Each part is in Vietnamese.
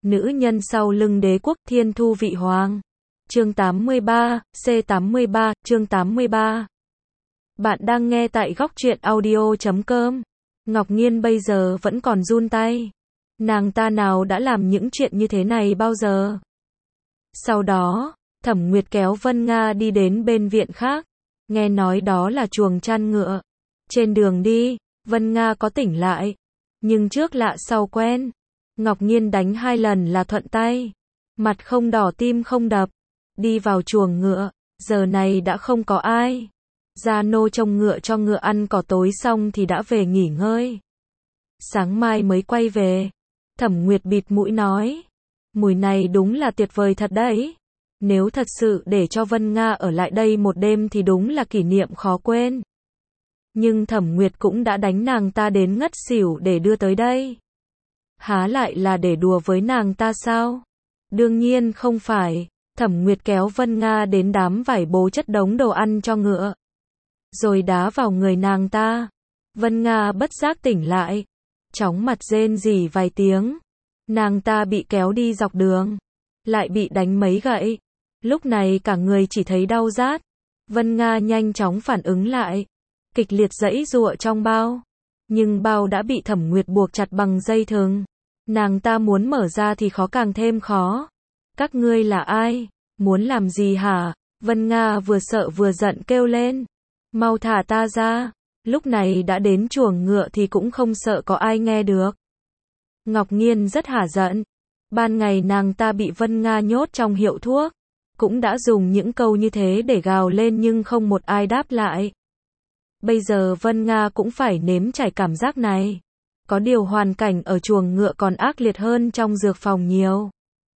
nữ nhân sau lưng đế quốc Thiên Thu Vị Hoàng. Chương 83, C83, chương 83. Bạn đang nghe tại góc truyện audio.com. Ngọc Nghiên bây giờ vẫn còn run tay. Nàng ta nào đã làm những chuyện như thế này bao giờ. Sau đó, Thẩm Nguyệt kéo Vân Nga đi đến bên viện khác. Nghe nói đó là chuồng chăn ngựa. Trên đường đi, Vân Nga có tỉnh lại. Nhưng trước lạ sau quen. Ngọc Nghiên đánh 2 lần là thuận tay. Mặt không đỏ tim không đập. Đi vào chuồng ngựa. Giờ này đã không có ai. Gia nô trông ngựa cho ngựa ăn cỏ tối xong thì đã về nghỉ ngơi. Sáng mai mới quay về. Thẩm Nguyệt bịt mũi nói. Mùi này đúng là tuyệt vời thật đấy. Nếu thật sự để cho Vân Nga ở lại đây một đêm thì đúng là kỷ niệm khó quên. Nhưng Thẩm Nguyệt cũng đã đánh nàng ta đến ngất xỉu để đưa tới đây. Há lại là để đùa với nàng ta sao? Đương nhiên không phải. Thẩm Nguyệt kéo Vân Nga đến đám vải bố chất đống đồ ăn cho ngựa. Rồi đá vào người nàng ta. Vân Nga bất giác tỉnh lại. Chóng mặt rên rỉ vài tiếng. Nàng ta bị kéo đi dọc đường. Lại bị đánh mấy gậy. Lúc này cả người chỉ thấy đau rát. Vân Nga nhanh chóng phản ứng lại. Kịch liệt giãy giụa trong bao. Nhưng bao đã bị Thẩm Nguyệt buộc chặt bằng dây thừng. Nàng ta muốn mở ra thì khó càng thêm khó. Các ngươi là ai? Muốn làm gì hả? Vân Nga vừa sợ vừa giận kêu lên. Mau thả ta ra. Lúc này đã đến chuồng ngựa thì cũng không sợ có ai nghe được. Ngọc Nghiên rất hả giận. Ban ngày nàng ta bị Vân Nga nhốt trong hiệu thuốc. Cũng đã dùng những câu như thế để gào lên nhưng không một ai đáp lại. Bây giờ Vân Nga cũng phải nếm trải cảm giác này. Có điều hoàn cảnh ở chuồng ngựa còn ác liệt hơn trong dược phòng nhiều.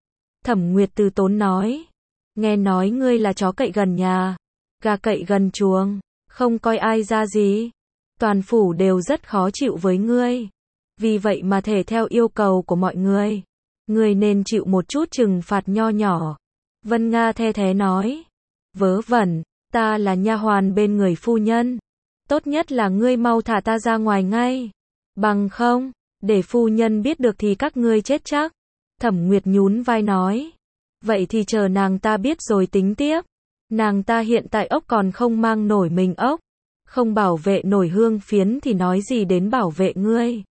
Thẩm Nguyệt từ tốn nói. Nghe nói ngươi là chó cậy gần nhà. Gà cậy gần chuồng. Không coi ai ra gì. Toàn phủ đều rất khó chịu với ngươi. Vì vậy mà thể theo yêu cầu của mọi người. Ngươi nên chịu một chút trừng phạt nho nhỏ. Vân Nga the thé nói. Vớ vẩn, ta là nha hoàn bên người phu nhân. Tốt nhất là ngươi mau thả ta ra ngoài ngay. Bằng không, để phu nhân biết được thì các ngươi chết chắc. Thẩm Nguyệt nhún vai nói. Vậy thì chờ nàng ta biết rồi tính tiếp. Nàng ta hiện tại ốc còn không mang nổi mình ốc. Không bảo vệ nổi Hương Phiến thì nói gì đến bảo vệ ngươi.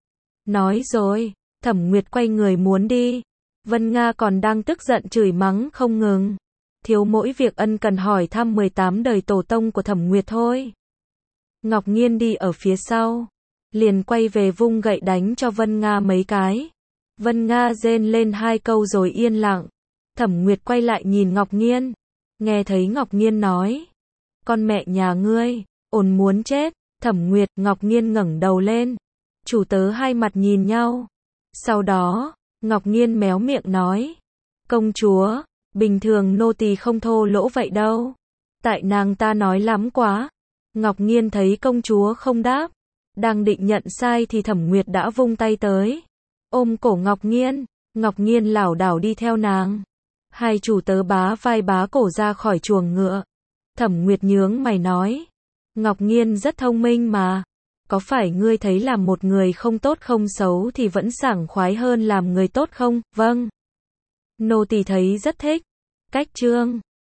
Nói rồi, Thẩm Nguyệt quay người muốn đi. Vân Nga còn đang tức giận chửi mắng không ngừng. Thiếu mỗi việc ân cần hỏi thăm 18 đời tổ tông của Thẩm Nguyệt thôi. Ngọc Nghiên đi ở phía sau. Liền quay về vung gậy đánh cho Vân Nga mấy cái. Vân Nga rên lên 2 câu rồi yên lặng. Thẩm Nguyệt quay lại nhìn Ngọc Nghiên. Nghe thấy Ngọc Nghiên nói. Con mẹ nhà ngươi, ổn muốn chết. Thẩm Nguyệt, Ngọc Nghiên ngẩng đầu lên. Chủ tớ hai mặt nhìn nhau. Sau đó, Ngọc Nghiên méo miệng nói. Công chúa, bình thường nô tỳ không thô lỗ vậy đâu. Tại nàng ta nói lắm quá. Ngọc Nghiên thấy công chúa không đáp. Đang định nhận sai thì Thẩm Nguyệt đã vung tay tới. Ôm cổ Ngọc Nghiên. Ngọc Nghiên lảo đảo đi theo nàng. Hai chủ tớ bá vai bá cổ ra khỏi chuồng ngựa. Thẩm Nguyệt nhướng mày nói. Ngọc Nghiên rất thông minh mà. Có phải ngươi thấy làm một người không tốt không xấu thì vẫn sảng khoái hơn làm người tốt không? Vâng. Nô tỳ thấy rất thích. Cách chương